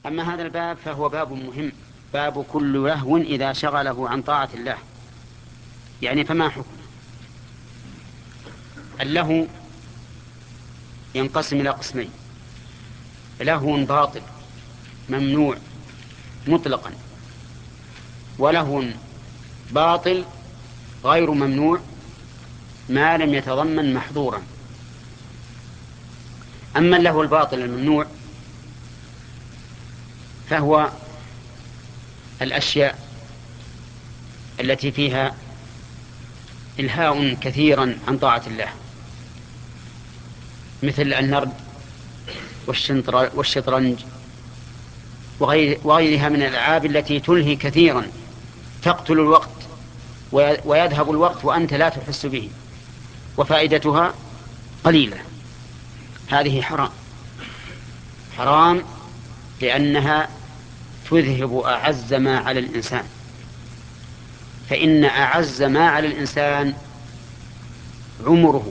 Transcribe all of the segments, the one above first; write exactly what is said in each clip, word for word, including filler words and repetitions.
أما هذا الباب فهو باب مهم، باب كل لهو إذا شغله عن طاعة الله. يعني فما حكم اللهو؟ ينقسم إلى قسمين: لهو باطل ممنوع مطلقا، ولهو باطل غير ممنوع ما لم يتضمن محظورا. أما اللهو الباطل الممنوع فهو الأشياء التي فيها إلهاء كثيرا عن طاعة الله، مثل النرد والشطرنج وغيرها من الألعاب التي تلهي كثيرا، تقتل الوقت ويذهب الوقت وأنت لا تحس به وفائدتها قليلة. هذه حرام حرام لأنها تذهب أعز ما على الإنسان، فإن أعز ما على الإنسان عمره،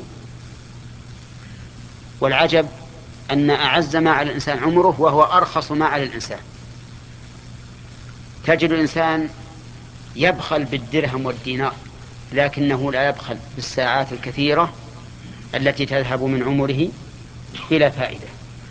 والعجب أن أعز ما على الإنسان عمره وهو أرخص ما على الإنسان. تجد الإنسان يبخل بالدرهم والدينار، لكنه لا يبخل بالساعات الكثيرة التي تذهب من عمره بلا فائدة،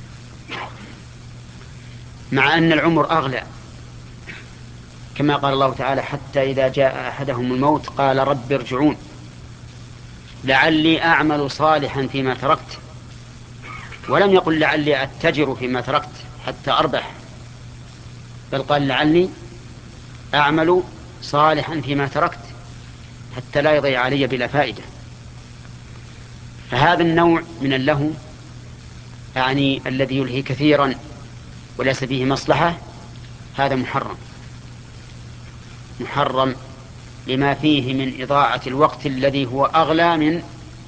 مع أن العمر أغلى، كما قال الله تعالى: حتى إذا جاء أحدهم الموت قال رب ارجعون لعلي أعمل صالحا فيما تركت، ولم يقل لعلي أتجر فيما تركت حتى أربح، بل قال لعلي أعمل صالحا فيما تركت حتى لا يضيع علي بلا فائدة. فهذا النوع من اللهو، يعني الذي يلهي كثيرا وليس فيه مصلحة، هذا محرم محرم لما فيه من إضاعة الوقت الذي هو أغلى من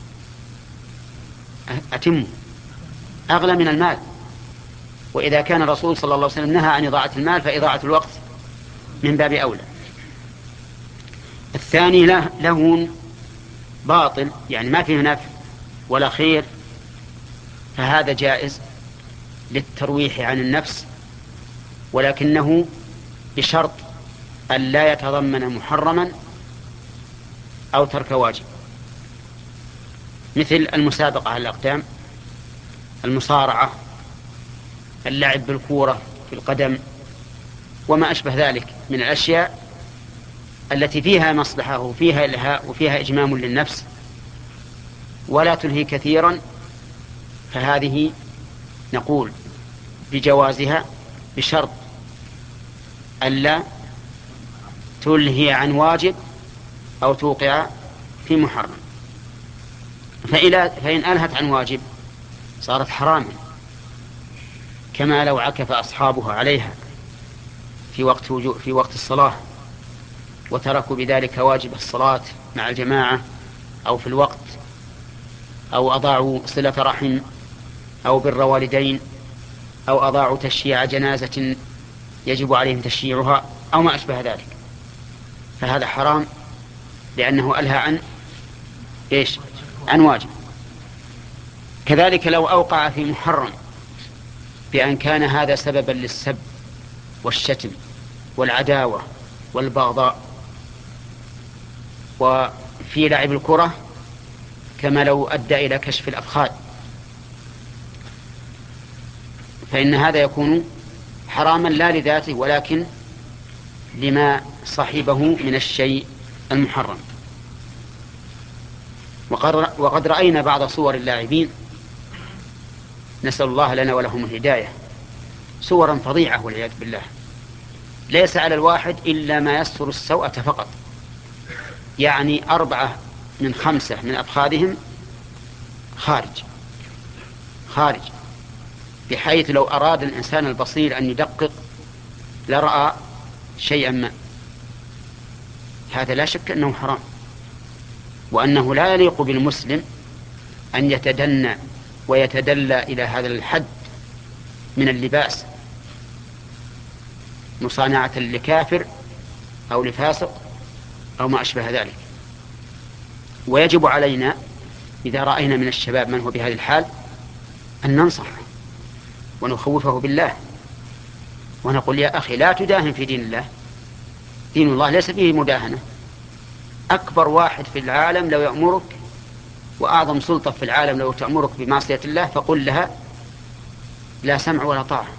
أتمه أغلى من المال. وإذا كان الرسول صلى الله عليه وسلم نهى عن إضاعة المال فإضاعة الوقت من باب أولى. الثاني له لهو باطل، يعني ما فيه نفع ولا خير، فهذا جائز للترويح عن النفس، ولكنه بشرط أن لا يتضمن محرما أو ترك واجب، مثل المسابقة على الأقدام، المصارعة، اللعب بالكورة في القدم، وما أشبه ذلك من الأشياء التي فيها مصلحة وفيها إلهاء وفيها إجمام للنفس ولا تلهي كثيرا، فهذه نقول بجوازها بشرط ألا تلهي عن واجب أو توقع في محرم. فإن ألهت عن واجب صارت حراما، كما لو عكف أصحابها عليها في وقت في وقت الصلاة وتركوا بذلك واجب الصلاة مع الجماعة أو في الوقت، أو أضاعوا صلة رحم أو بر والدين، أو أضاعوا تشييع جنازة يجب عليهم تشييعها أو ما أشبه ذلك، فهذا حرام لأنه ألهى عن إيش؟ عن واجب. كذلك لو أوقع في محرم بأن كان هذا سببا للسب والشتم والعداوة والبغضاء، وفي لعب الكرة كما لو أدى إلى كشف الأفخاذ، فإن هذا يكون حراما لا لذاته ولكن لما صاحبه من الشيء المحرم. وقد رأينا بعض صور اللاعبين، نسأل الله لنا ولهم الهداية، صورا فظيعة والعياذ بالله، ليس على الواحد إلا ما يستر السوءة فقط، يعني أربعة من خمسة من أفخاذهم خارج خارج بحيث لو أراد الإنسان البصير أن يدقق لرأى شيئا ما. هذا لا شك أنه حرام، وأنه لا يليق بالمسلم أن يتدنى ويتدلى إلى هذا الحد من اللباس مصانعة لكافر أو لفاسق أو ما أشبه ذلك. ويجب علينا إذا رأينا من الشباب من هو بهذه الحال أن ننصح ونخوفه بالله ونقول يا أخي لا تداهن في دين الله، دين الله ليس فيه مداهنة. أكبر واحد في العالم لو يأمرك، وأعظم سلطة في العالم لو تأمرك بمعصية الله فقل لها لا سمع ولا طاعة،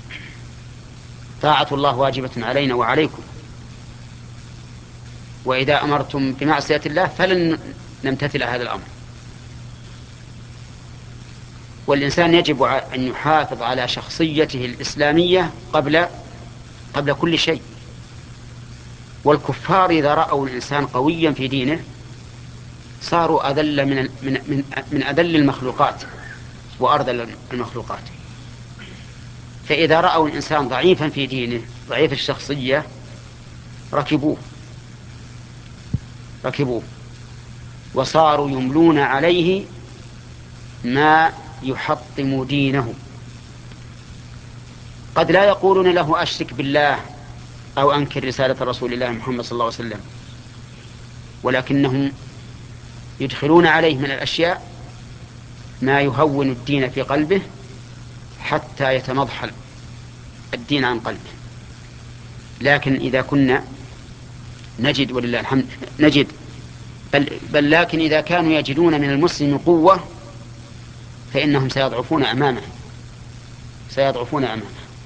طاعة الله واجبة علينا وعليكم، وإذا أمرتم بمعصية الله فلن نمتثل هذا الأمر. والإنسان يجب أن يحافظ على شخصيته الإسلامية قبل قبل كل شيء. والكفار إذا رأوا الإنسان قويا في دينه صاروا أذل من من من, من أذل المخلوقات وأرذل المخلوقات. فإذا رأوا الإنسان ضعيفا في دينه ضعيف الشخصية ركبوه ركبوه وصاروا يملون عليه ما يحطم دينه. قد لا يقولون له أشرك بالله أو أنكر رسالة رسول الله محمد صلى الله عليه وسلم، ولكنهم يدخلون عليه من الأشياء ما يهون الدين في قلبه حتى يتمضحل الدين عن قلبه. لكن إذا كنا نجد ولله الحمد نجد بل, بل لكن إذا كانوا يجدون من المسلم قوة فإنهم سيضعفون أمامه سيضعفون أمامه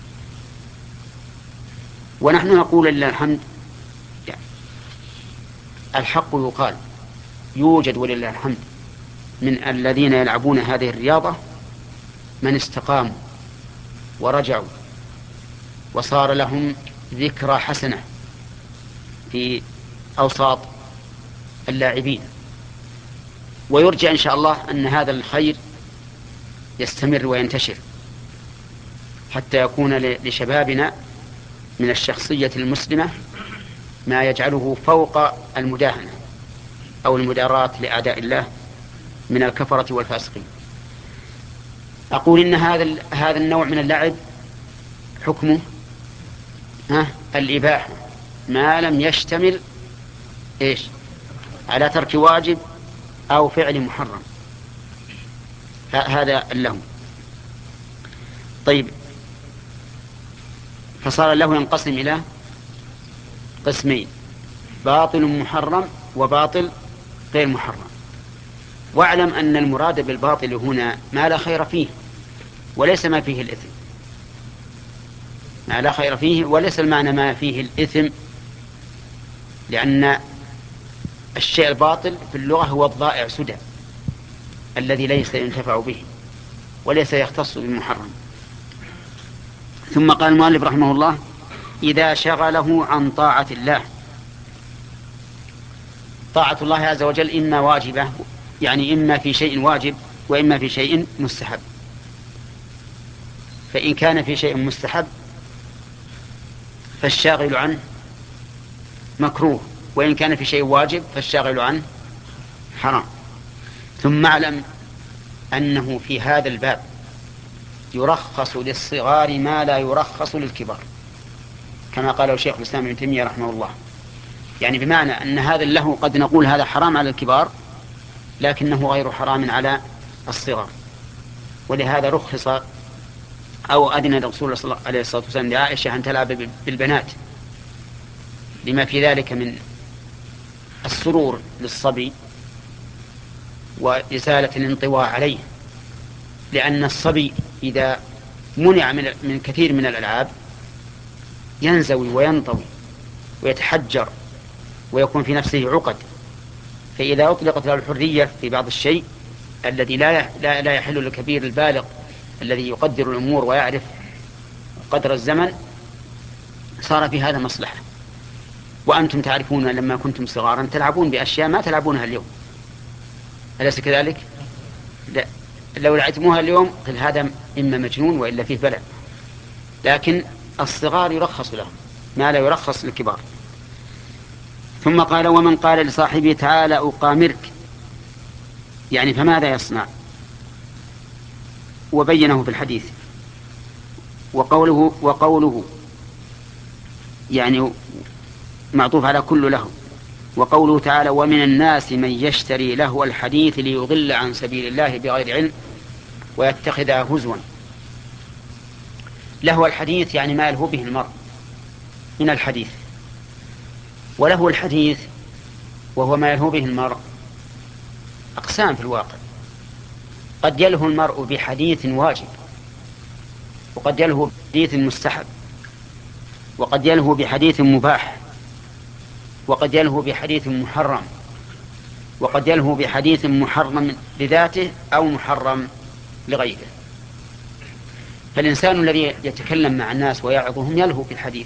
ونحن نقول لله الحمد يعني الحق يقال يوجد ولله الحمد من الذين يلعبون هذه الرياضة من استقاموا ورجعوا وصار لهم ذكرى حسنة في أوساط اللاعبين، ويرجى إن شاء الله أن هذا الخير يستمر وينتشر حتى يكون لشبابنا من الشخصية المسلمة ما يجعله فوق المداهنة أو المداراة لأعداء الله من الكفرة والفاسقين. أقول إن هذا هذا النوع من اللعب حكمه ها الإباحة ما لم يشتمل إيش على ترك واجب أو فعل محرم، هذا اللهو. طيب، فصار اللهو ينقسم إلى قسمين: باطل محرم وباطل غير محرم. واعلم أن المراد بالباطل هنا ما لا خير فيه وليس ما فيه الإثم، ما لا خير فيه وليس المعنى ما فيه الإثم، لأن الشيء الباطل في اللغة هو الضائع سدى الذي ليس ينتفع به وليس يختص بالمحرم. ثم قال المؤلف رحمه الله: إذا شغله عن طاعة الله. طاعة الله عز وجل إما واجبة، يعني إما في شيء واجب وإما في شيء مستحب. فإن كان في شيء مستحب فالشاغل عنه مكروه، وإن كان في شيء واجب فالشاغل عنه حرام. ثم اعلم أنه في هذا الباب يرخص للصغار ما لا يرخص للكبار، كما قاله شيخ الإسلام ابن تيمية رحمه الله. يعني بمعنى أن هذا اللهو قد نقول هذا حرام على الكبار لكنه غير حرام على الصغار، ولهذا رخص أو أذن الرسول صلى الله عليه وسلم لعائشة أن تلعب بالبنات لما في ذلك من السرور للصبي وإزالة الانطواء عليه، لأن الصبي إذا منع من من كثير من الألعاب ينزوي وينطوي ويتحجر ويكون في نفسه عقد. فإذا أطلقت له الحرية في بعض الشيء الذي لا لا يحل للكبير البالغ الذي يقدر الأمور ويعرف قدر الزمن صار في هذا مصلحة. وأنتم تعرفون لما كنتم صغارا تلعبون بأشياء ما تلعبونها اليوم، أليس كذلك؟ لا، لو لعبتموها اليوم قل هذا إما مجنون وإلا فيه بلع. لكن الصغار يرخص لهم ما لا يرخص للكبار. ثم قال: ومن قال لصاحبه تعالى أقامرك، يعني فماذا يصنع؟ وبينه في الحديث. وقوله وقوله يعني معطوف على كل له. وقوله تعالى: ومن الناس من يشتري لهو الحديث ليضل عن سبيل الله بغير علم ويتخذها هزوا. لهو الحديث يعني ما يلهو به المرء من الحديث، ولهو الحديث وهو ما يلهو به المرء أقسام في الواقع. قد يلهو المرء بحديث واجب، وقد يلهو بحديث مستحب، وقد يلهو بحديث مباح، وقد يلهو بحديث محرم، وقد يلهو بحديث محرم لذاته أو محرم لغيره. فالإنسان الذي يتكلم مع الناس ويعظهم يلهو بالحديث،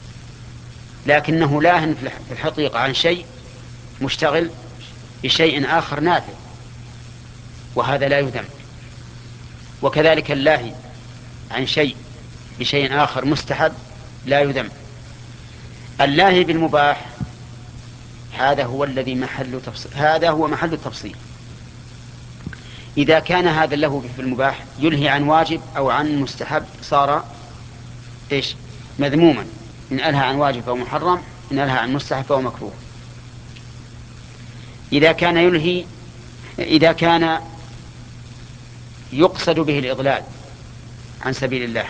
لكنه لاهن في الحقيقة عن شيء مشتغل بشيء آخر نافع، وهذا لا يذم. وكذلك اللاهي عن شيء بشيء آخر مستحب لا يذم. اللاهي بالمباح هذا هو الذي محل تفصيل، هذا هو محل التفصيل. إذا كان هذا له في المباح يلهي عن واجب أو عن مستحب صار إيش؟ مذموما. إن ألهى عن واجب فهو محرم، إن ألهى عن مستحب فهو مكروه. إذا كان يلهي إذا كان يقصد به الإضلال عن سبيل الله،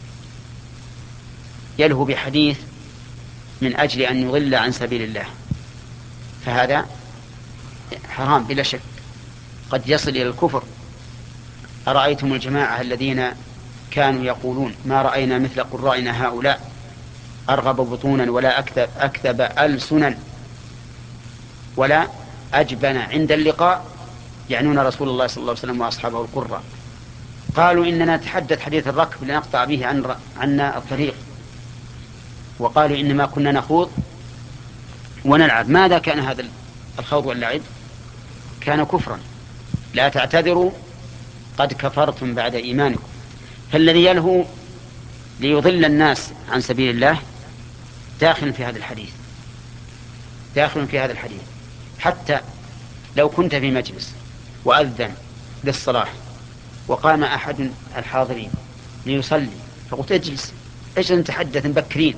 يلهو بحديث من أجل أن يضل عن سبيل الله، فهذا حرام بلا شك، قد يصل إلى الكفر. أرأيتم الجماعة الذين كانوا يقولون ما رأينا مثل قرائنا هؤلاء أرغب بطونا ولا أكذب, أكذب ألسنا ولا أجبن عند اللقاء، يعنون رسول الله صلى الله عليه وسلم وأصحابه القراء. قالوا إننا نتحدث حديث الركب لنقطع به عن عنا الطريق، وقالوا إنما كنا نخوض ونلعب. ماذا كان هذا الخوض واللعب؟ كان كفرا. لا تعتذروا قد كفرتم بعد إيمانكم. فالذي يلهو ليضل الناس عن سبيل الله داخل في هذا الحديث، داخل في هذا الحديث. حتى لو كنت في مجلس وأذن للصلاة وقام أحد الحاضرين ليصلي فقلت اجلس، اجلس نتحدث مبكرين،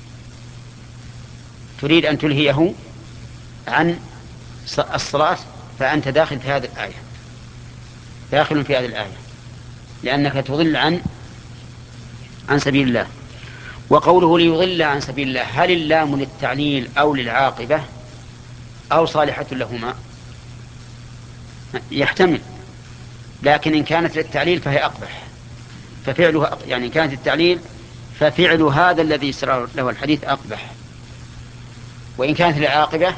تريد أن تلهيه عن الصلاة، فأنت داخل في هذه الآية، داخل في هذه الآية، لأنك تضل عن عن سبيل الله. وقوله ليضل عن سبيل الله، هل اللام للتعليل أو للعاقبة أو صالحة لهما؟ يحتمل، لكن إن كانت للتعليل فهي أقبح، ففعلها يعني إن كانت التعليل ففعل هذا الذي سر له الحديث أقبح، وإن كانت للعاقبة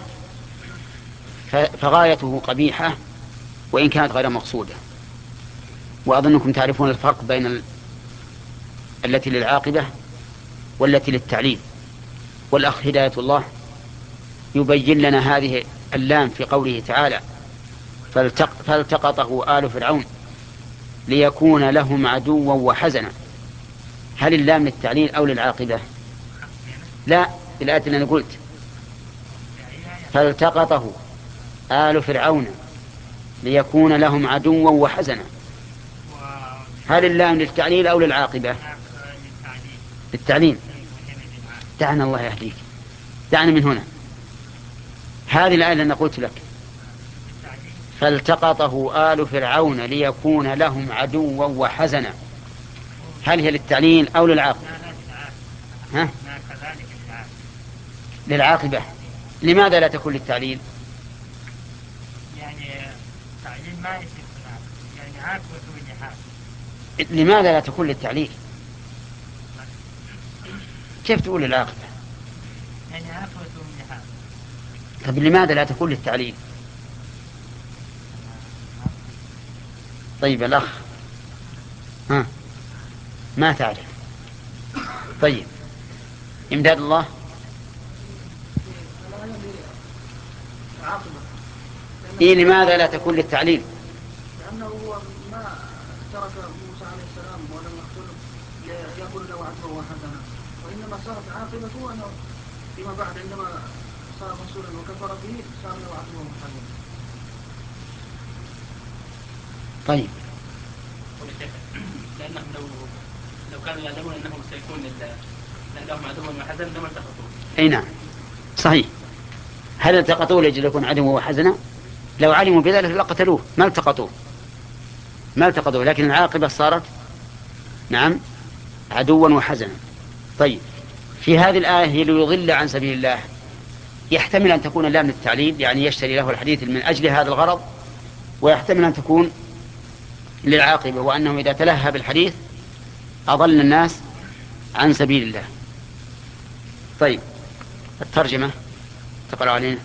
فغايته قبيحة وإن كانت غير مقصودة. وأظنكم تعرفون الفرق بين ال... التي للعاقبة والتي للتعليل. والأخ هداية الله يبين لنا هذه اللام في قوله تعالى فالتق... فالتقطه آل فرعون ليكون لهم عدوا وحزنا. هل اللام للتعليل أو للعاقبة؟ لا، الآية اللي أنا قلت فالتقطه آل فرعون ليكون لهم عدوا وحزنا. هل اللام للتعليل أو للعاقبة؟ للتعليل. دعنا الله يهديك، دعنا من هنا. هذه الآية اللي أنا قلت لك فالتقطه آل فرعون ليكون لهم عدوا وحزنا، هل هي للتعليل أو للعاقبة؟ ها؟ للعاقبة. لماذا لا تكون للتعليل؟ يعني تعليل ما يصير يعني عاقبة ونهاية. لماذا لا تكون للتعليل؟ كيف تقول للعاقبة؟ يعني عاقبة ونهاية. طب لماذا لا تكون للتعليل؟ طيب الأخ ها ما تعرف. طيب إمداد الله إيه لماذا لا تكون للتعليل؟ لأنه هو ما ترك موسى عليه السلام ولم يقتله يقول له عدوا وحزنا، وإنما صارت عاقبته أنه فيما بعد عندما صار رسولا وكفر به صار له عدوا وحزنا. طيب لأنهم لو لو كانوا يعلمون أنهم سيكون لهم عدوا وحزنا لما التقطوا. أي نعم صحيح. هل التقطوه لأجل يكون عدوا وحزنا؟ لو علموا بذلك لقتلوه، ما التقطوه ما التقطوه لكن العاقبة صارت نعم عدوا وحزنا. طيب، في هذه الآية ليضل عن سبيل الله، يحتمل أن تكون اللام للتعليل، يعني يشتري له الحديث من أجل هذا الغرض، ويحتمل أن تكون للعاقبة، وأنه إذا تلهى بالحديث أضل الناس عن سبيل الله. طيب، الترجمة تقرأ علينا.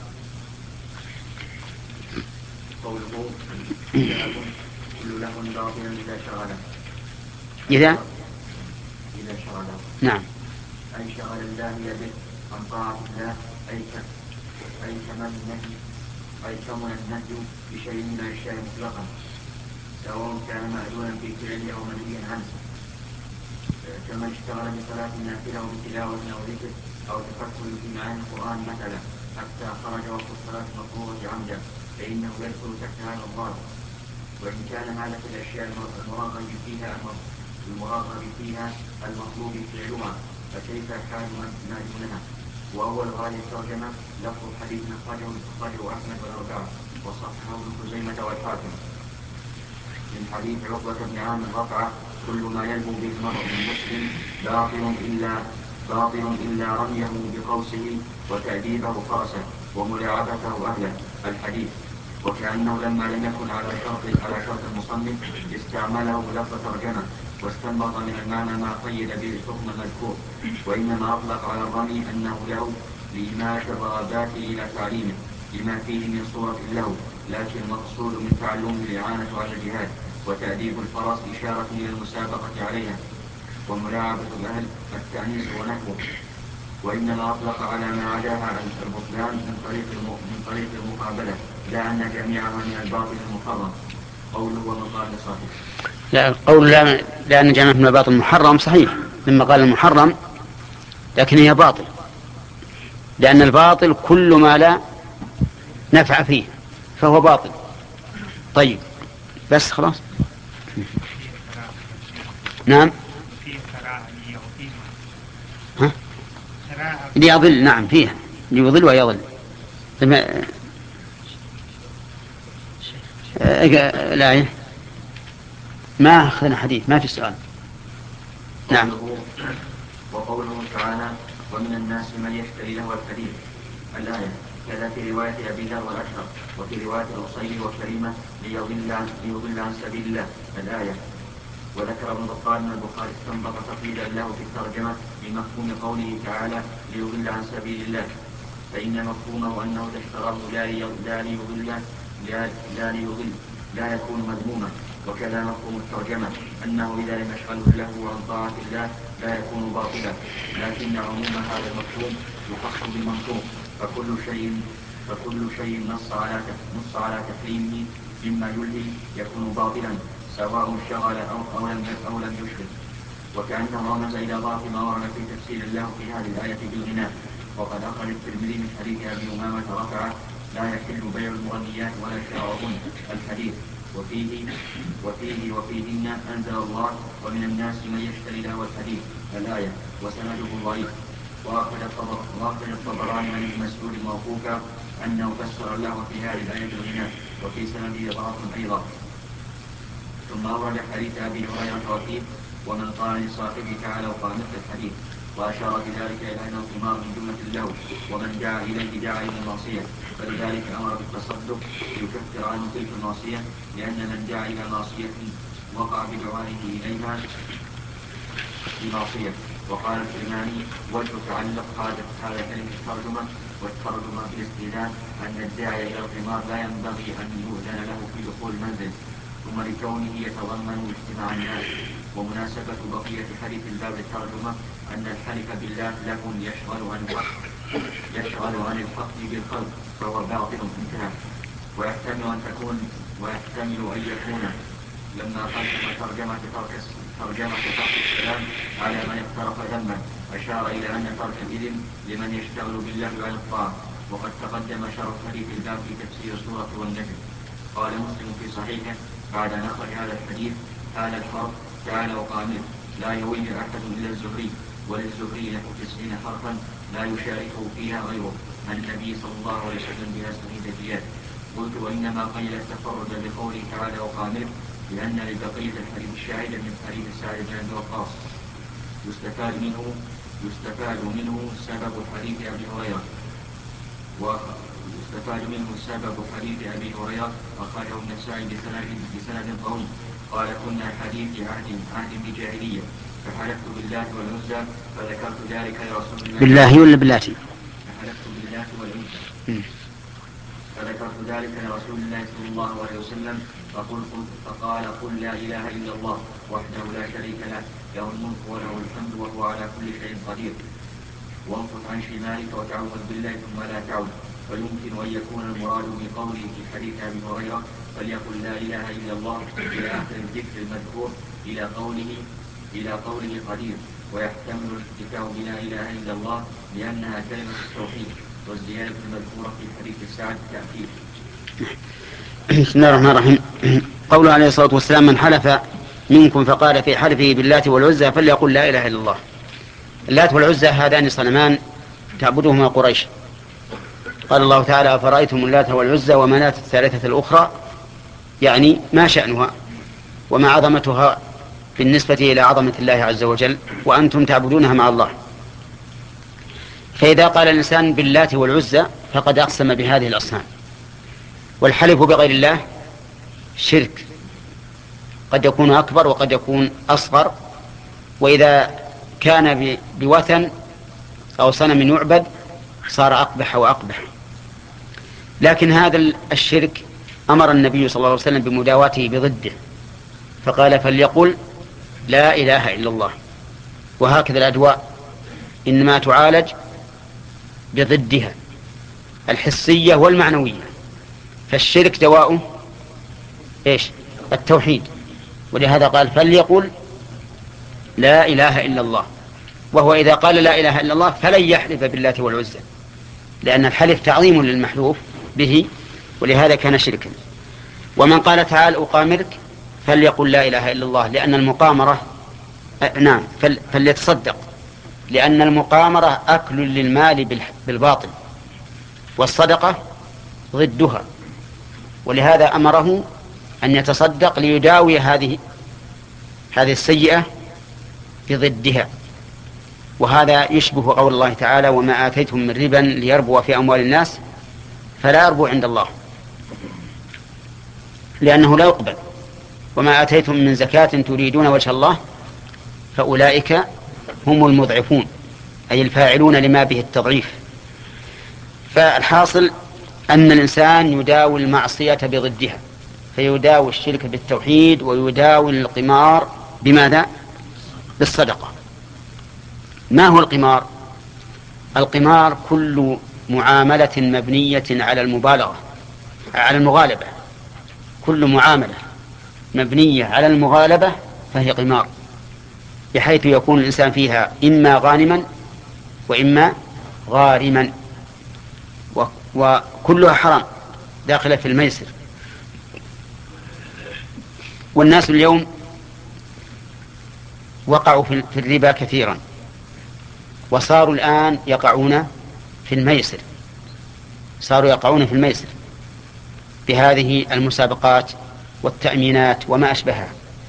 قوله كل له باطلا إذا شغله إذا إذا شغله نعم أي شغل الله به عن طاعة الله، أي أي كمن النهي أي كمن النهي بشيء من الأشياء مطلقا، سواء كان مأذونا في فعله أو منهيا عنه، كما اشتغل بصلاة النافلة أو بتلاوة أو ذكر أو تفكر في معاني القرآن مثلا حتى خرج وقت الصلاة المفروضة عمدا، فإنه يدخل تحت هذا الضابط. وإن كان هذا في الأشياء المراغب فيها المراغب فيها المطلوب فعلها، فكيف حال ما دونها؟ وأول غاية الترجمة لفظ حديث أخرجه أخرجه أحمد والأربعة وصححه ابن خزيمة والحاكم من حديث عقبة بن عامر رفعه: كل ما يلهو به المرء من مسلم باطل إلا باطل إلا رميه بقوسه وتأديبه فرسه وملاعبته أهله. الحديث. وكأنه لما لم يكن على شرط على شرط المصنف استعمله لفظ ترجمة واستنبط من المعنى ما قيد به الحكم المذكور، وإنما أطلق على الرمي أنه له لإماءة الرغبات إلى تعليمه لما فيه من صورة له، لكن المقصود من تعلمه الإعانة على الجهاد، وتأديب الفرس إشارة إلى المسابقة عليها، وملاعبة الأهل التأنيس ونحوه. وإنما أطلق على ما عداها البطلان من طريق من طريق المقابلة، لا أن جميعها من الباطل المحرم. قوله ومقال صحيح. لا، قول لا لأن جميعها من الباطل المحرم صحيح لما قال المحرم، لكن هي باطل، لأن الباطل كل ما لا نفع فيه فهو باطل. طيب، بس خلاص. نعم. ها؟ ليضل، نعم فيها ليضل ويضل. لا، ما أخذنا حديث، ما في سؤال. نعم. وقوله تعالى: ومن الناس من يشتري له الحديث. الآية. كذا في رواية أبي ذر والأشهر، وفي رواية الأصيل وكريمة ليضل عن, ليضل عن سبيل الله. الآية. وذكر ابن بطال من البخاري استنبط تقييدا له في الترجمة بمفهوم قوله تعالى: ليضل عن سبيل الله، فإن مفهومه أنه إذا اشتراه لا ليضل لا, لا ليضل لا يكون مذموما. وكذا مفهوم الترجمة أنه إذا لم يشغله له عن طاعة الله لا يكون باطلا، لكن عموم هذا المفهوم يخص بالمنطوق، فكل شيء فكل شيء نص على نص على تحريمه مما يلهي يكون باطلا، سواء شغل أو, أو لم أو لم يشغل. وكأنه رمز إلى ضعف ما ورد في تفسير الله في هذه الآية بالغناء. وقد أخرج الترمذي من حديث أبي أمامة رفعه: لا يحل بيع المغنيات ولا شراؤهن. الحديث. وفيه وفيه وفيهن أنزل الله: ومن الناس من يشتري له الحديث. الآية. وسنده ضعيف. وأخرج الطبراني عن ابن مسعود موقوفا أنه فسر الله في هذه الآية الغناء، وفي سنده ضعف أيضا. ثم أورد حديث أبي هريرة وفيه: ومن قال لصاحبه تعالى وقال مثل الحديث، وأشار بذلك إلى أنه ثمار من جملة اللهو، ومن دعا إليه دعا إلى المعصية، فلذلك أمر بالتصدق ليكفر عنه تلك المعصية، لأن من دعا إلى معصية وقع بدعائه إليها بمعصية. وقال الكرماني: وجه تعلق هذا هذا كلمة الترجمة والترجمة بالاستئذان أن الداعي إلى القمار لا ينبغي أن يؤذن له في دخول المنزل، ثم لكونه يتضمن اجتماع الناس. ومناسبة بقية حديث الباب للترجمة أن الحلف بالله له يشغل عن الحق يشغل عن الحق بالقلب فهو باطل انتهى. ويحتمل أن تكون ويحتمل أن يكون لما قدم ترجمة ترك ترجمة ترك السلام على من اقترف ذنبا أشار إلى أن ترك الإذن لمن يشتغل بالله عن الطاعة. وقد تقدم شرح حديث الباب في تفسير سورة والنجم. قال مسلم في صحيحه بعد أن أخرج هذا الحديث: هذا الحرف تعالى وقامل لا يوي أحد إلا الزهري، وللزهري له تسعين حرفا لا يشاركه فيها غيره عن النبي صلى الله عليه وسلم بها سنيدتيات. قلت: وإنما قيل التفرد بقوله تعالى وقامل لأن لبقية الحديث الشاهد من حديث سعد بن أبي وقاص. يستفاد منه يستفاد منه سبب حديث أبي هريرة ويستفاد منه سبب حديث أبي هريرة أخرجه النسائي بسند بسند قوي قال كنا حديث عهد عهد بجاهلية فحلفت بالله والعزى فذكرت ذلك لرسول الله بالله ولا باللاتي فحلفت بالله والعزى فذكرت ذلك لرسول الله صلى الله عليه وسلم فقل فقال قل لا إله إلا الله وحده لا شريك له له الملك وله الحمد وهو على كل شيء قدير وانفث عن شمالك وتعوذ بالله ثم لا تعوذ فيمكن أن يكون المراد بقوله في حديث أبي هريرة فليقل لا إله إلا الله إلى آخر الذكر المذكور إلى قوله إلى قوله قدير ويحتمل الاكتفاء بلا إله إلا الله لأنها كلمة التوحيد والزيادة المذكورة في حديث السعد تأكيد. بسم الله الرحمن الرحيم. قوله عليه الصلاة والسلام من حلف منكم فقال في حلفه باللات والعزى فليقل لا إله إلا الله. اللات والعزى هذان صنمان تعبدهما قريش. قال الله تعالى أفرأيتم اللات والعزى ومناة الثالثة الأخرى يعني ما شأنها وما عظمتها بالنسبة إلى عظمة الله عز وجل وأنتم تعبدونها مع الله. فإذا قال الإنسان باللات والعزى فقد أقسم بهذه الأصنام. والحلف بغير الله شرك قد يكون أكبر وقد يكون أصغر، وإذا كان بوثن أو صنم يعبد صار أقبح وأقبح. لكن هذا الشرك أمر النبي صلى الله عليه وسلم بمداواته بضده فقال فليقل لا إله إلا الله. وهكذا الأدواء إنما تعالج بضدها الحسية والمعنوية. فالشرك دواؤه إيش؟ التوحيد. ولهذا قال فليقل لا إله إلا الله. وهو إذا قال لا إله إلا الله فلن يحلف بالله والعزى لأن الحلف تعظيم للمحلوف به ولهذا كان شركا. ومن قال تعال أقامرك فليقل لا إله إلا الله لأن المقامرة نعم فليتصدق لأن المقامرة أكل للمال بالباطل والصدقة ضدها، ولهذا أمره أن يتصدق ليداوي هذه هذه السيئة بضدها. وهذا يشبه قول الله تعالى وما آتيتم من ربا ليربو في أموال الناس فلا يربو عند الله لأنه لا يقبل. وما آتيتم من زكاة تريدون وجه الله فأولئك هم المضعفون أي الفاعلون لما به التضعيف. فالحاصل أن الإنسان يداوي المعصية بضدها فيداوي الشرك بالتوحيد ويداوي القمار بماذا؟ بالصدقة. ما هو القمار؟ القمار كل معاملة مبنية على المبالغة على المغالبة. كل معاملة مبنية على المغالبة فهي قمار بحيث يكون الإنسان فيها إما غانما وإما غارما وكلها حرام داخلة في الميسر. والناس اليوم وقعوا في الربا كثيرا وصاروا الآن يقعون في الميسر صاروا يقعون في الميسر بهذه المسابقات والتأمينات وما أشبهها.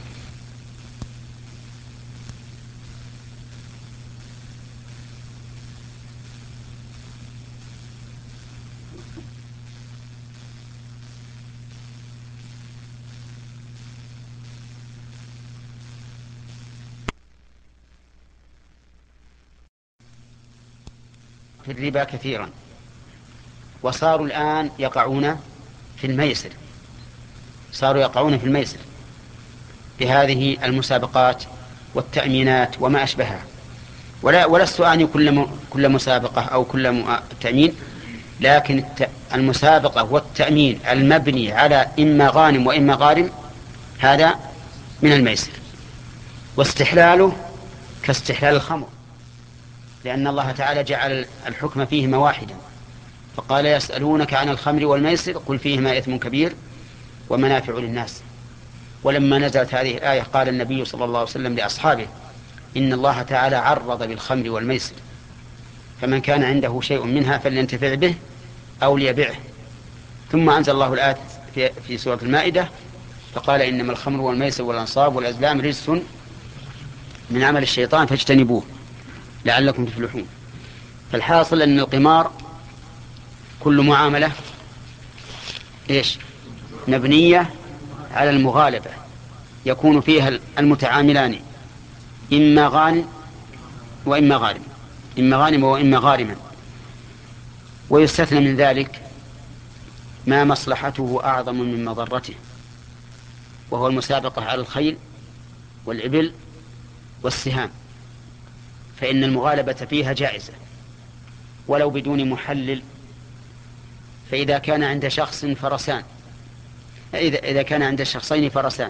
في الربا كثيرا وصاروا الآن يقعون في الميسر صاروا يقعون في الميسر بهذه المسابقات والتأمينات وما أشبهها. ولا ولست أعني كل كل مسابقة أو كل تأمين، لكن المسابقة والتأمين المبني على إما غانم وإما غارم هذا من الميسر. واستحلاله كاستحلال الخمر لأن الله تعالى جعل الحكم فيهما واحدا فقال يسألونك عن الخمر والميسر قل فيهما إثم كبير ومنافع للناس. ولما نزلت هذه الآية قال النبي صلى الله عليه وسلم لأصحابه إن الله تعالى عرض بالخمر والميسر فمن كان عنده شيء منها فلينتفع به أو ليبيعه. ثم أنزل الله الآية في, في سورة المائدة فقال إنما الخمر والميسر والأنصاب والأزلام رجس من عمل الشيطان فاجتنبوه لعلكم تفلحون. فالحاصل أن القمار كل معاملة إيش مبنية على المغالبة يكون فيها المتعاملان إما غانم وإما غارم، إما غانم وإما غارما. ويستثنى من ذلك ما مصلحته أعظم من مضرته، وهو المسابقة على الخيل والإبل والسهام، فإن المغالبة فيها جائزة ولو بدون محلل. فإذا كان عند شخص فرسان إذا, إذا كان عند الشخصين فرسان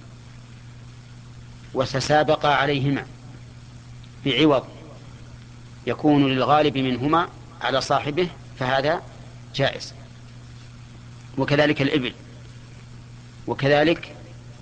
وتسابقا عليهما بعوض يكون للغالب منهما على صاحبه فهذا جائز، وكذلك الإبل، وكذلك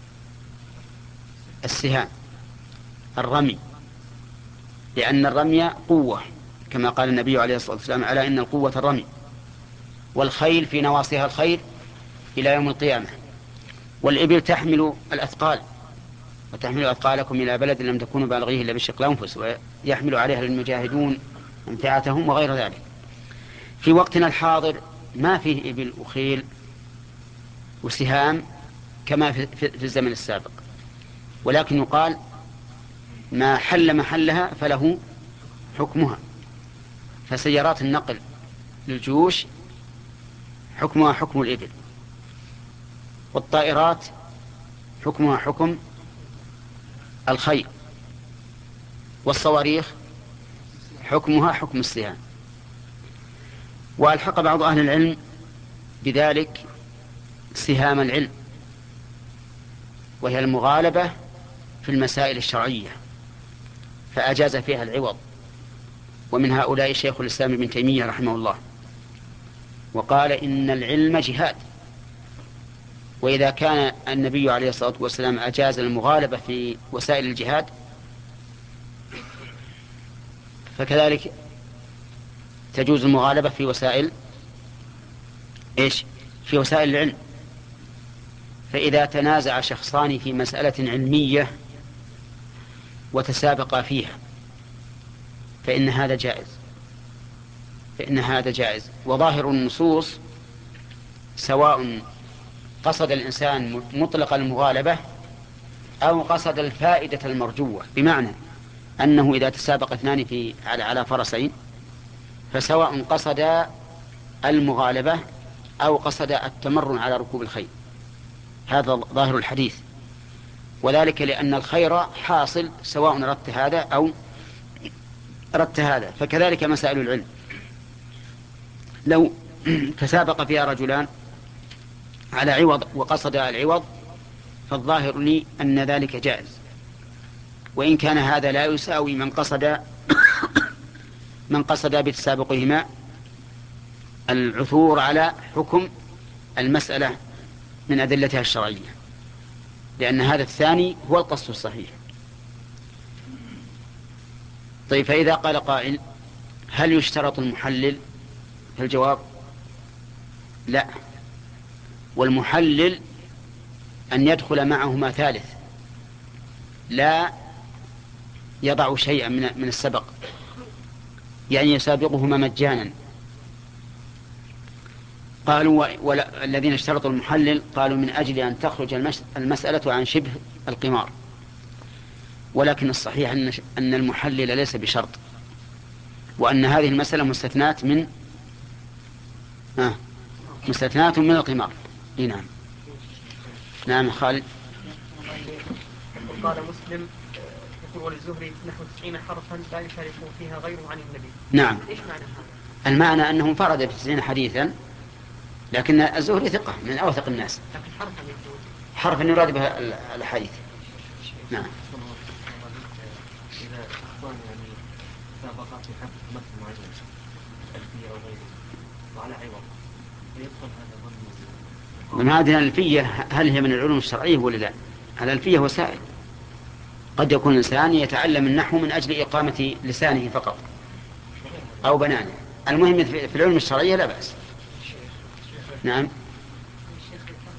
السهام، الرمي، لأن الرمي قوة كما قال النبي عليه الصلاة والسلام على إن القوة الرمي، والخيل في نواصيها الخير إلى يوم القيامة، والإبل تحمل الأثقال وتحمل أثقالكم إلى بلد لم تكونوا بالغيه إلا بشق الأنفس ويحمل عليها المجاهدون أمتعتهم وغير ذلك. في وقتنا الحاضر ما فيه إبل وخيل وسهام كما في الزمن السابق، ولكن يقال ما حل محلها فله حكمها. فسيارات النقل للجيوش حكمها حكم الإبل، والطائرات حكمها حكم الخيل، والصواريخ حكمها حكم السهام. وألحق بعض أهل العلم بذلك سهام العلم، وهي المغالبة في المسائل الشرعية، فأجاز فيها العوض، ومن هؤلاء شيخ الإسلام ابن تيمية رحمه الله، وقال إن العلم جهاد. وإذا كان النبي عليه الصلاة والسلام أجاز المغالبة في وسائل الجهاد فكذلك تجوز المغالبة في وسائل إيش؟ في وسائل العلم. فإذا تنازع شخصان في مسألة علمية وتسابقا فيها فإن هذا جائز، فإن هذا جائز. وظاهر النصوص سواء قصد الإنسان مطلق المغالبة أو قصد الفائدة المرجوة، بمعنى أنه إذا تسابق اثنان في على على فرسين فسواء قصد المغالبة أو قصد التمرن على ركوب الخيل، هذا ظاهر الحديث. وذلك لأن الخير حاصل سواء أردت هذا أو أردت هذا. فكذلك مسائل العلم لو تسابق فيها رجلان على عوض وقصد العوض فالظاهر لي أن ذلك جائز، وإن كان هذا لا يساوي من قصد من قصد بتسابقهما العثور على حكم المسألة من أدلتها الشرعية، لأن هذا الثاني هو القصد الصحيح. طيب، فإذا قال قائل هل يشترط المحلل؟ فالجواب لا، والمحلل أن يدخل معهما ثالث لا يضع شيئا من السبق، يعني يسابقهما مجانا. قالوا والذين اشترطوا المحلل قالوا من أجل أن تخرج المسألة عن شبه القمار، ولكن الصحيح أن المحلل ليس بشرط، وأن هذه المسألة مستثنات من آه مستثنات من القمار. نعم نعم خالد. قال مسلم يقول الزهري نحو تسعين حرفا لا يشارك فيها غيره عن النبي. نعم. ايش معنى هذا؟ المعنى أنه انفرد بتسعين حديثا، لكن الزهري ثقة من أوثق الناس. لكن حرفا يقول حرفا يراد بها الحديث. نعم. إذا أخوان يعني سابقات في حفظ مثل معين ألفية أو غيره وعلى عوض يدخل هذا ضمن من هذه الألفية هل هي من العلوم الشرعية ولا لا؟ الألفية وسائل، قد يكون الإنسان يتعلم النحو من أجل إقامة لسانه فقط أو بنانه. المهم في العلوم الشرعية لا بأس. نعم.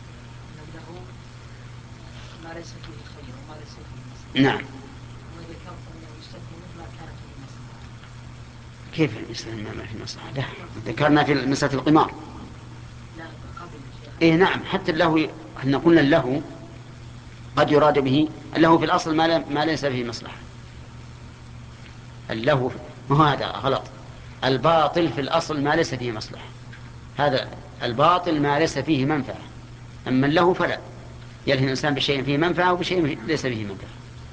ما ليس فيه خير وما ليس فيه مسألة. نعم. وإذا كيف الإنسان ما فيه مصلحة؟ لا، ذكرنا في مسألة القمار. إيه نعم، حتى اللهو احنا قلنا اللهو قد يراد به اللهو في الأصل ما, ما ليس فيه مصلحة. اللهو ما هو هذا غلط. الباطل في الأصل ما ليس فيه مصلحة، هذا الباطل ما ليس فيه منفعة. أما اللهو فلا، يلهي الإنسان بشيء فيه منفعة وبشيء ليس فيه منفعة.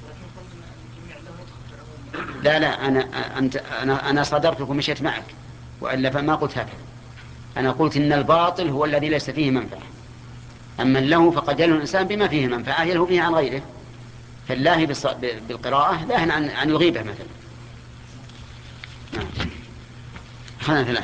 لا لا أنا أنت أنا أنا صدرتك ومشيت معك، وإلا فما قلت هكذا. أنا قلت إن الباطل هو الذي ليس فيه منفعة، أما اللهو فقد يلهو الإنسان بما فيه منفعة يلهو به عن غيره. فاللاهي بالقراءة لاهٍ عن عن الغيبة مثلا. نعم. خلنا ثلاث.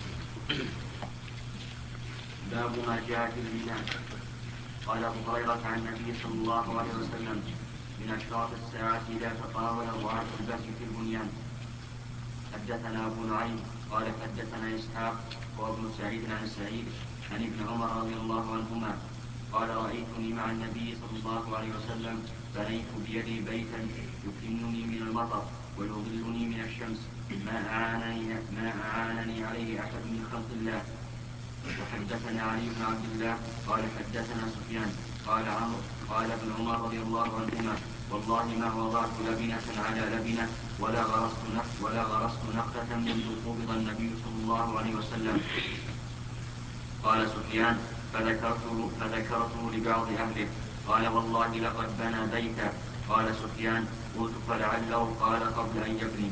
باب ما جاء في الميزان. قال أبو هريرة عن النبي صلى الله عليه وسلم: من أشراط الساعة إذا تطاول رعاة البأس في البنيان. حدثنا أبو نعيم قال حدثنا إسحاق وابن سعيد عن سعيد عن ابن عمر رضي الله عنهما قال: رأيتني مع النبي صلى الله عليه وسلم بنيت بيدي بيتا يكنني من المطر ويظلني من الشمس ما أعانني, ما أعانني عليه أحد من خلق الله. وحدثنا علي بن عبد الله قال حدثنا سفيان قال عمرو قال ابن عمر رضي الله عنهما: والله ما وضعت لبنة على لبنة ولا غرست نخ ولا غرست نخلة منذ قبض النبي صلى الله عليه وسلم. قال سفيان: فذكرته, فذكرته لبعض أهله قال: والله لقد بنى بيتا. قال سفيان: قلت: فلعله قال قبل أن يبني.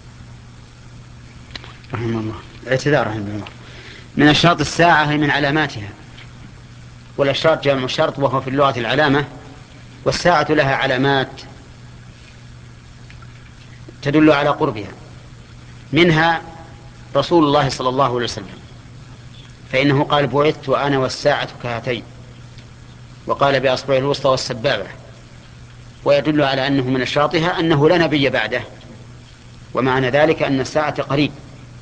رحمه الله. اعتذار رحمه الله. من أشراط الساعة هي من علاماتها، والأشراط جمع شرط وهو في اللغة العلامة، والساعة لها علامات تدل على قربها. منها رسول الله صلى الله عليه وسلم، فإنه قال: بعثت وأنا والساعة كهاتين، وقال بأصبع الوسطى والسبابة. ويدل على أنه من أشراطها أنه لا نبي بعده، ومعنى ذلك أن الساعة قريب.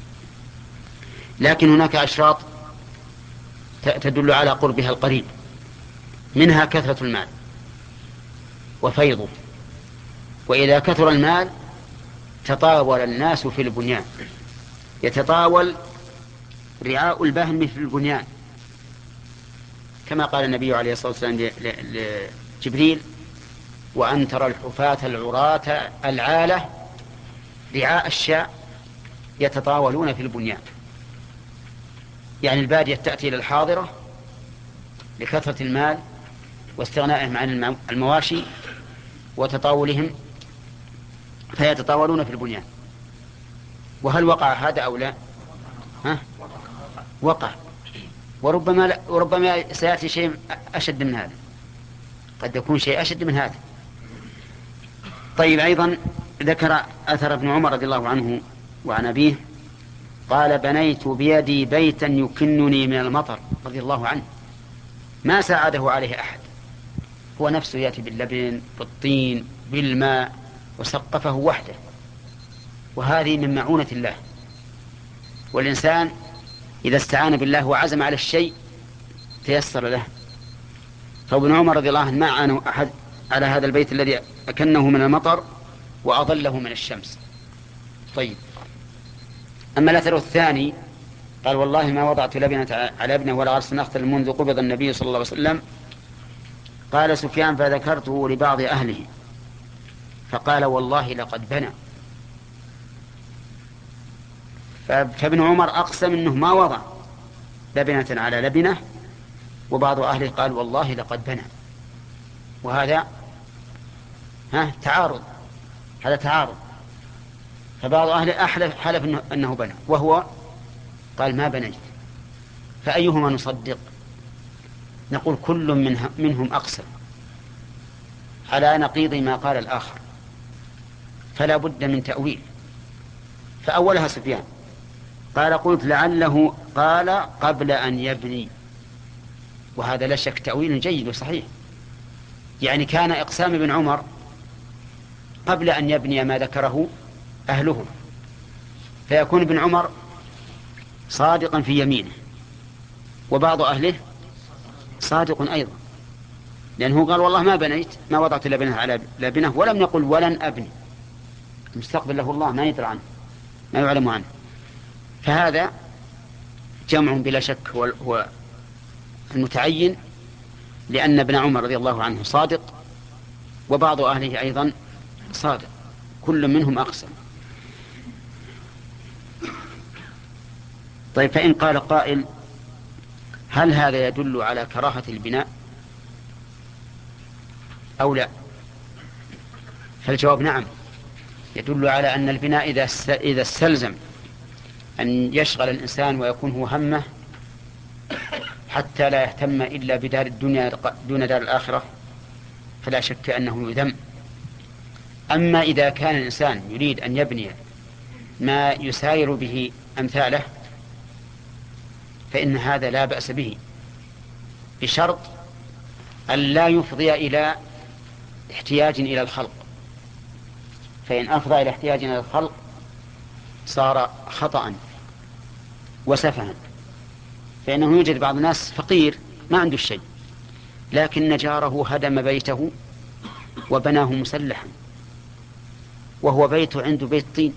لكن هناك أشراط تدل على قربها القريب، منها كثرة المال وفيضه. وإذا كثر المال تطاول الناس في البنيان، يتطاول رعاء البهم في البنيان، كما قال النبي عليه الصلاة والسلام لجبريل: وأن ترى الحفاة العراة العالة رعاء الشاء يتطاولون في البنيان. يعني البادية تأتي إلى الحاضرة لكثرة المال واستغنائهم عن المواشي وتطاولهم فيتطاولون في البنيان. وهل وقع هذا أو لا؟ ها؟ وقع، وربما, لا وربما سيأتي شيء أشد من هذا، قد يكون شيء أشد من هذا. طيب، أيضا ذكر أثر ابن عمر رضي الله عنه وعن أبيه قال: بنيت بيدي بيتا يكنني من المطر، رضي الله عنه، ما ساعده عليه أحد، هو نفسه يأتي باللبن بالطين بالماء وسقفه وحده. وهذه من معونة الله. والإنسان إذا استعان بالله وعزم على الشيء تيسر له. فابن عمر رضي الله عنه ما عانه أحد على هذا البيت الذي أكنه من المطر وأظله من الشمس. طيب، أما الأثر الثاني قال: والله ما وضعت لبنة على ابنه ولا غرست نخلة منذ قبض النبي صلى الله عليه وسلم. قال سفيان: فذكرته لبعض أهله فقال: والله لقد بنى. فابن عمر أقسم أنه ما وضع لبنة على لبنة، وبعض أهله قال: والله لقد بنى. وهذا ها تعارض، هذا تعارض. فبعض أهله أحلف حلف إنه, أنه بنى، وهو قال: ما بنيت. فأيهما نصدق؟ نقول كل منها منهم أقسم على نقيض ما قال الآخر، فلا بد من تأويل. فأولها سفيان قال: قلت لعله قال قبل أن يبني، وهذا لا شك تأويل جيد وصحيح. يعني كان إقسام ابن عمر قبل أن يبني ما ذكره أهله، فيكون ابن عمر صادقا في يمينه، وبعض أهله صادق أيضا، لأنه قال: والله ما بنيت، ما وضعت لبنه على لبنه، ولم يقل ولن أبني. المستقبل له الله ما يدرى عنه، ما يعلم عنه. فهذا جمع بلا شك هو هو المتعين، لأن ابن عمر رضي الله عنه صادق، وبعض أهله أيضا صادق، كل منهم أقسم. طيب، فإن قال قائل هل هذا يدل على كراهة البناء أو لا؟ فالجواب نعم، يدل على أن البناء إذا إذا استلزم أن يشغل الإنسان ويكون هو همه حتى لا يهتم إلا بدار الدنيا دون دار الآخرة فلا شك أنه يذم. أما إذا كان الإنسان يريد أن يبني ما يساير به أمثاله فإن هذا لا بأس به، بشرط أن لا يفضي إلى احتياج إلى الخلق، فإن أفضى إلى احتياج إلى الخلق صار خطأ وسفها. فإنه يوجد بعض الناس فقير ما عنده شيء، لكن جاره هدم بيته وبناه مسلحا وهو بيته عنده بيت طين،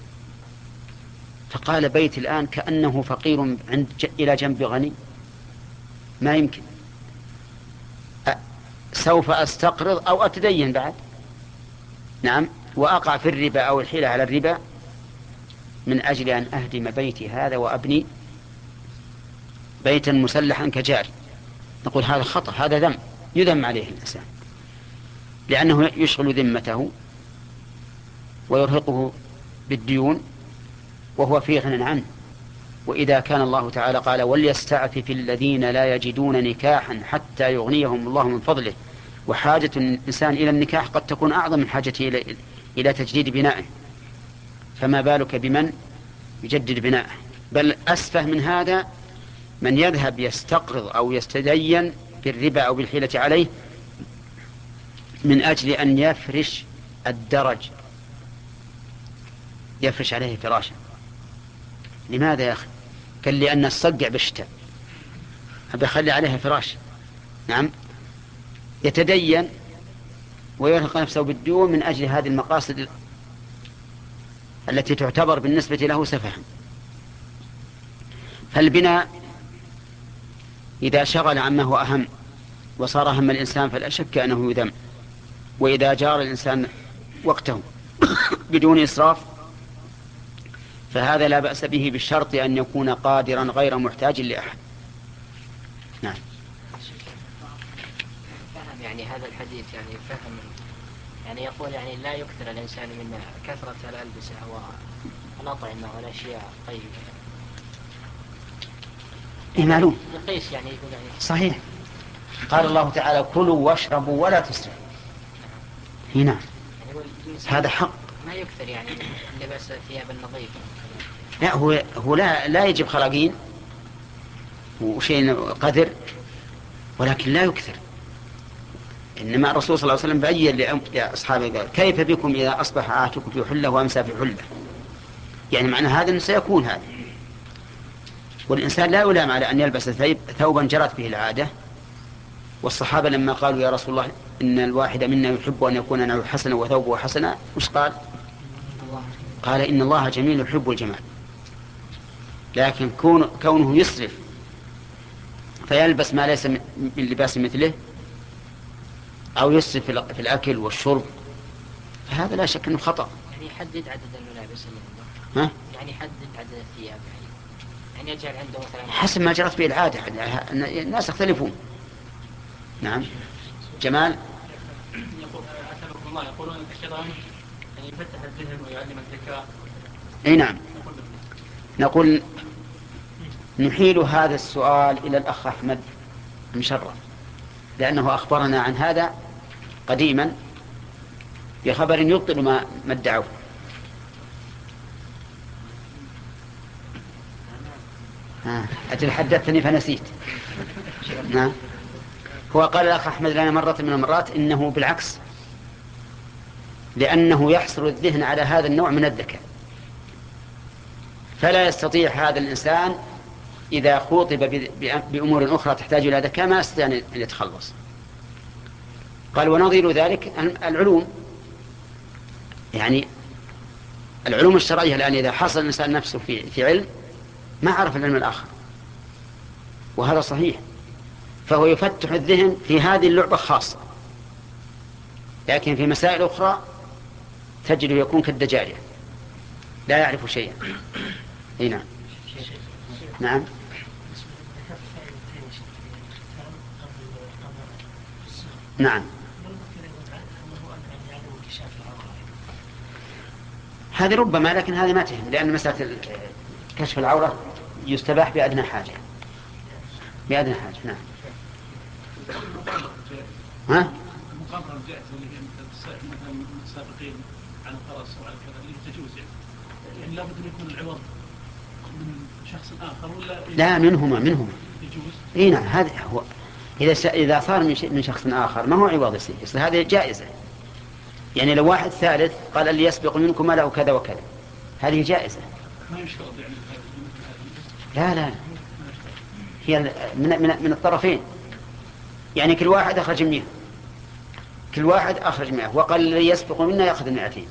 فقال بيت الآن كأنه فقير عند ج... إلى جنب غني، ما يمكن، أ... سوف أستقرض أو أتدين بعد، نعم، وأقع في الربا أو الحيلة على الربا من أجل أن أهدم بيتي هذا وأبني بيتا مسلحا كجاري. نقول هذا خطأ، هذا ذم يذم عليه الإنسان، لأنه يشغل ذمته ويرهقه بالديون وهو في غنى عنه. وإذا كان الله تعالى قال وليستعفف الذين لا يجدون نكاحا حتى يغنيهم الله من فضله، وحاجة الإنسان إلى النكاح قد تكون أعظم من حاجته إلى, إلى تجديد بنائه، فما بالك بمن يجدد بنائه؟ بل أسفه من هذا من يذهب يستقرض أو يستدين بالربا أو بالحيلة عليه من أجل أن يفرش الدرج، يفرش عليه فراشا. لماذا يا أخي؟ قال لأن الصقع بالشتاء بخلي عليها فراش، نعم، يتدين ويرهق نفسه بالديون من أجل هذه المقاصد التي تعتبر بالنسبة له سفها. فالبناء إذا شغل عما هو أهم وصار هم الإنسان فلا شك أنه يذم، وإذا جار الإنسان وقته بدون إسراف فهذا لا بأس به، بالشرط أن يكون قادرا غير محتاج لأحد. نعم. فهم يعني هذا الحديث، يعني فهم يعني يقول يعني لا يكثر الإنسان من كثرة الألبسة والأطعمة والأشياء طيبة. إيه معلوم. يقيس يعني يقول يعني صحيح. قال الله تعالى كلوا واشربوا ولا تسرفوا. هنا يعني هذا حق. ما يكثر يعني لبس الثياب النظيفة. لا هو هو لا لا يجب خراقين وشيء قدر، ولكن لا يكثر. إنما الرسول صلى الله عليه وسلم بين لأصحابه قال كيف بكم إذا أصبح أحدكم في حلة وأمسى في حلة، يعني معنى هذا أنه سيكون هذا. والإنسان لا يلام على أن يلبس ثوبا جرت به العادة. والصحابة لما قالوا يا رسول الله إن الواحد منا يحب أن يكون نعله حسنا وثوبه حسنا، وش قال؟ قال إن الله جميل يحب الجمال. لكن كونه يسرف فيلبس ما ليس من لباس مثله أو يسرف في الأكل والشرب فهذا لا شك أنه خطأ. يعني يحدد عدد الملابس اللي عنده، يعني يحدد عدد الثياب، يعني يعني يجعل عنده مثلا حسب ما جرت به العادة. الناس يختلفون. نعم. جمال. يقول أسألكم الله، يقولون أن الشيطان يفتح الذهن ويعلم الذكاء. أي نعم. نقول نحيل هذا السؤال إلى الأخ أحمد مشرف، لأنه أخبرنا عن هذا قديما بخبر يبطل ما ما ادعوه. ها أجل حدثتني فنسيت. نعم. هو قال الأخ أحمد لنا مرة من المرات إنه بالعكس، لأنه يحصر الذهن على هذا النوع من الذكاء، فلا يستطيع هذا الإنسان إذا خوطب بأمور أخرى تحتاج إلى ذكاء ما يستطيع أن يتخلص. قال ونظير ذلك العلوم، يعني العلوم الشرعية الآن إذا حصل الإنسان نفسه في في علم ما عرف العلم الآخر، وهذا صحيح. فهو يفتح الذهن في هذه اللعبة خاصة، لكن في مسائل أخرى تجده يكون كالدجاجة لا يعرف شيئا. اي نعم. نعم. نعم. هذه ربما، لكن هذه ما تهم، لأن مسألة كشف العورة يستباح بأدنى حاجة، بأدنى حاجة. نعم. ها؟ المقابلة الجائزة اللي هي مثلا المتسابقين على الفرس وعلى كذا اللي تجوز يعني، يعني لابد أن يكون العوض من شخص آخر ولا؟ لا، منهما منهما يجوز. إيه نعم. هذا هو. إذا س... إذا صار من, ش... من شخص آخر ما هو عوض يصير، يصير هذه جائزة. يعني لو واحد ثالث قال اللي يسبق منكم له كذا وكذا، هذه جائزة. ما يشترط يعني. لا لا، هي من من من الطرفين. يعني كل واحد أخرج مئة، كل واحد أخرج مئة، وقال اللي يسبق منا يأخذ المئتين.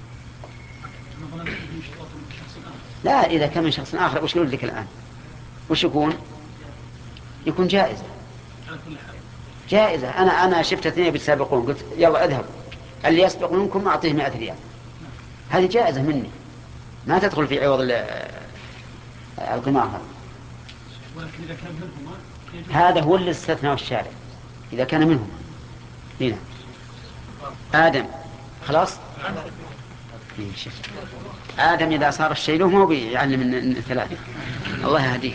لا، إذا كان من شخص آخر وش يقول لك الآن؟ وش يكون؟ يكون جائزة. جائزة. أنا أنا شفت اثنين بيتسابقون، قلت يلا اذهب، اللي يسبق منكم أعطيه مئة ريال. هذه جائزة مني، ما تدخل في عوض القمار. ولكن إذا كان منهما هذا هو اللي استثناه الشارع، إذا كان منهم. هنا آدم خلاص. آدم إذا صار الشيء له ما بيعلم من ثلاثة. الله يهديك.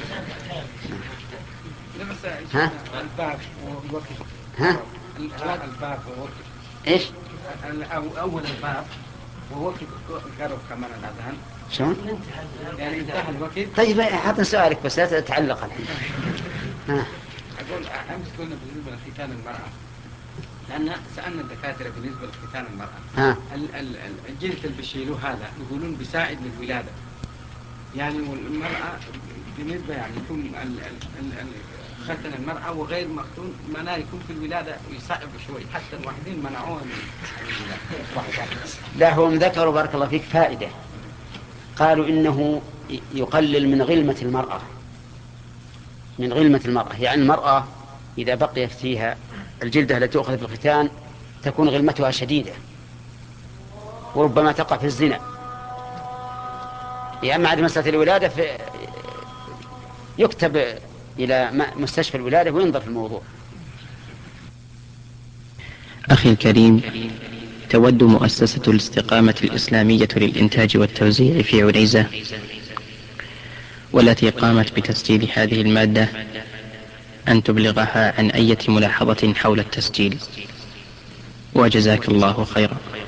ها؟ الباب ووقف. ها؟ الباب ووقف. إيش؟ أول الباب ووقف قرب كمان الأذان. شلون؟ يعني انتهى الوقت. طيب حط سؤالك بس لا تتعلق الحين. ها. أقول أمس قلنا بالنسبة لختان المرأة، لأن سألنا الدكاترة بالنسبة لختان المرأة. ها. الجلد اللي بيشيلوه هذا يقولون بيساعد للولادة. يعني والمرأة بالنسبة يعني يكون ختن المرأة وغير مختون معناه يكون في الولادة يصعب شوي، حتى الواحدين منعوها من الولادة. لا، هم ذكروا بارك الله فيك فائدة، قالوا إنه يقلل من غلمة المرأة، من غلمة المرأة. يعني المرأة إذا بقيت فيها الجلدة التي تؤخذ في الختان تكون غلمتها شديدة، وربما تقع في الزنا. أما عند مسألة الولادة يكتب إلى مستشفى الولادة وينظر في الموضوع. أخي الكريم، تود مؤسسة الاستقامة الإسلامية للإنتاج والتوزيع في عنيزة، والتي قامت بتسجيل هذه المادة، أن تبلغها عن أي ملاحظة حول التسجيل، وجزاك الله خيرا.